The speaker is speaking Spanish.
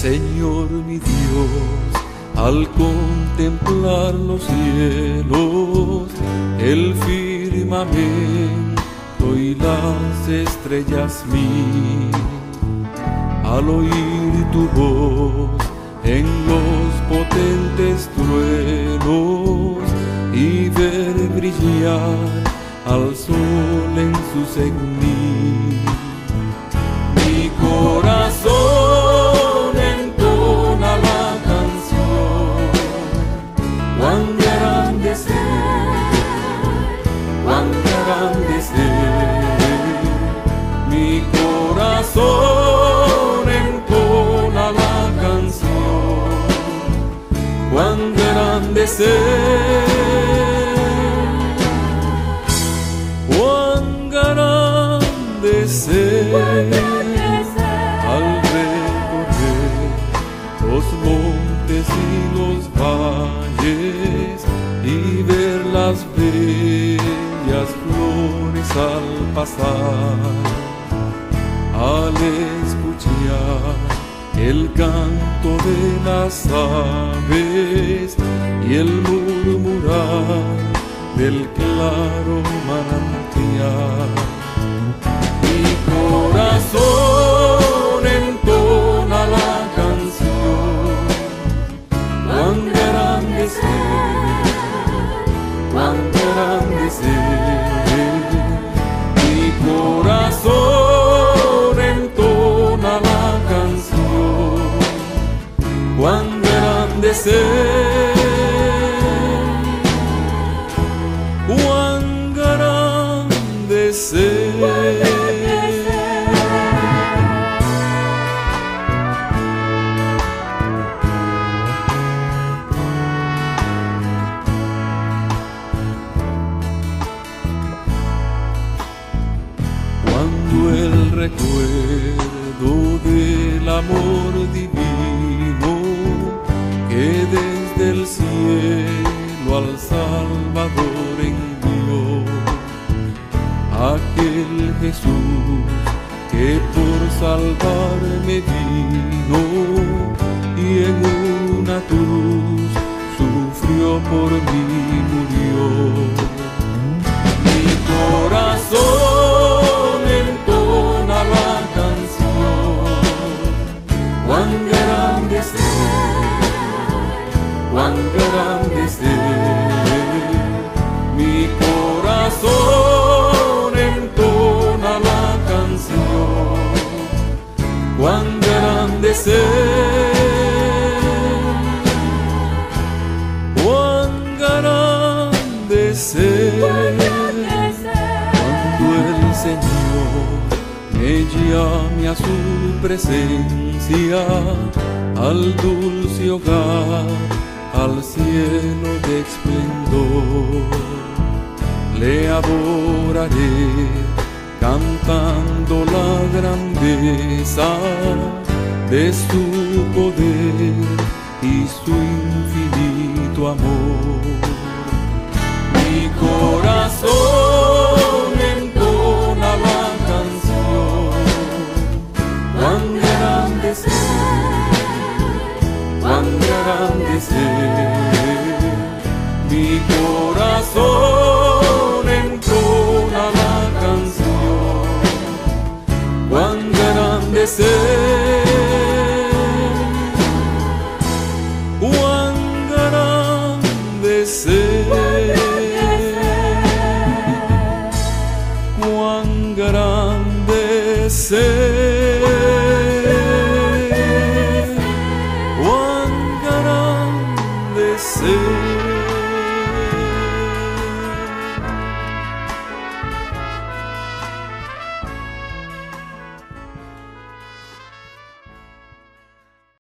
Señor mi Dios, al contemplar los cielos, el firmamento y las estrellas mil, al oír tu voz en los potentes truenos y ver brillar al sol en su ceñir, mi corazón entona la canción. Cuán grande es Él, cuán grande es Él. Mi corazón entona la canción. Cuán grande es Él, cuán grande es Él. Al recorrer los montes y los valles y ver las bellas flores al pasar, al escuchar el canto de las aves y el murmurar del claro manantial, mi corazón entona la canción. Cuán grande es Él, cuán grande es Él. Mi corazón entona la canción. Cuán grande es Él, cuán grande es Él. Cuando el recuerdo del amor divino que desde el cielo al Salvador envió, aquel Jesús que por salvarme vino y en una cruz sufrió por mí, murió. Mi corazón entona la canción. Cuán grande es Él, cuán grande es Él. Mi corazón entona la canción. Cuán grande es Él, cuán grande es Él. Cuando el Señor me llame a su presencia, al dulce hogar, al cielo de esplendor, le adoraré cantando la grandeza de su poder y su infinito amor. Mi corazón entona la canción. Cuán grande es Él, cuán grande es Él. Mi corazón entona la canción. Cuán grande es Él, cuán grande es Él, cuán grande es Él.